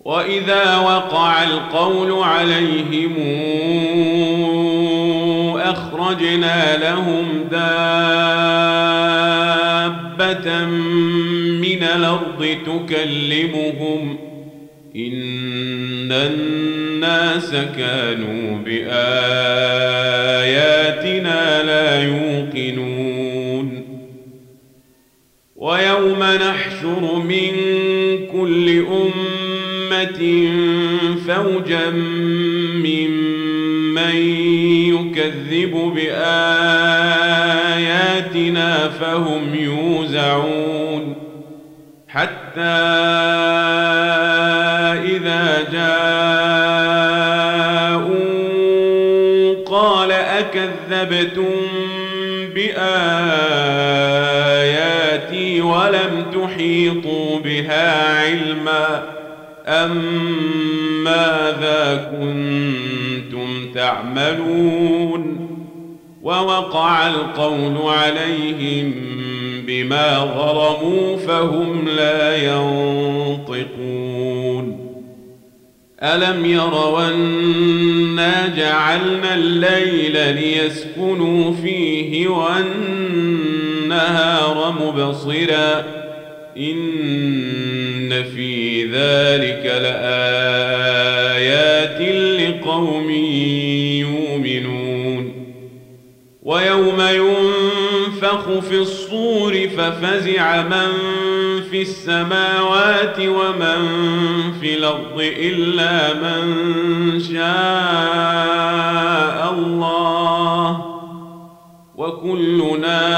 وإذا وقع القول عليهم أخرجنا لهم دابة من الأرض تكلمهم إن الناس كانوا بآياتنا لا يوقنون ويوم نحشر من كل أمة فوجا ممن يكذب بآياتنا فهم يوزعون حتى إذا جاءوا قال أكذبتم بآياتي ولم تحيطوا بها علما أم ماذا كنتم تعملون ووقع القول عليهم بما ظلموا فهم لا ينطقون ألم يروا أنا جعلنا الليل ليسكنوا فيه والنهار مبصرا إن في ذلك لآيات لقوم يؤمنون ويوم ينفخ في الصور ففزع من في السماوات ومن في الأرض إلا من شاء الله وكلنا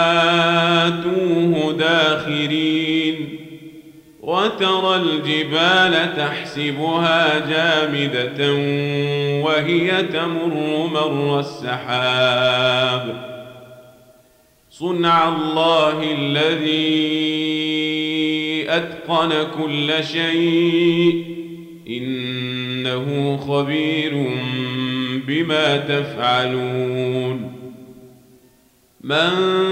آتوه داخرين وترى الجبال تحسبها جامدة وهي تمر مر السحاب صنع الله الذي أتقن كل شيء إنه خبير بما تفعلون من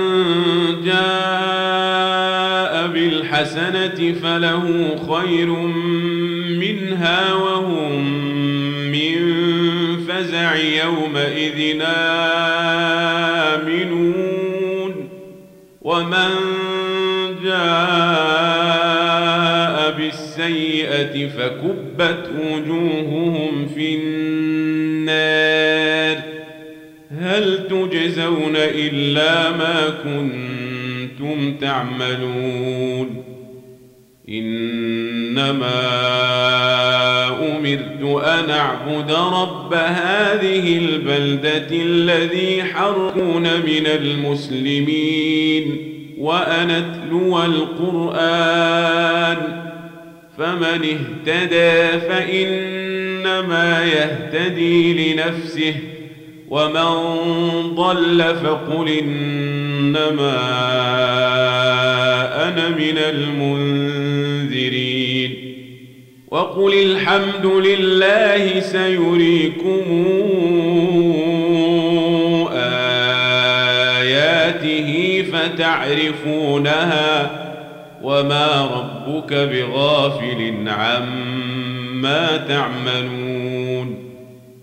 جاء بالحسنة فله خير منها وهم من فزع يومئذ آمنون ومن جاء بالسيئة فكبت وجوههم في النار هل تجزون إلا ما كنتم تعملون إنما أمرت أن أعبد رب هذه البلدة الذي حرمون من المسلمين وأن أتلو القرآن فمن اهتدى فإنما يهتدي لنفسه ومن ضل فقل إنما أنا من المنذرين وقل الحمد لله سيريكم آياته فتعرفونها وما ربك بغافل عما تعملون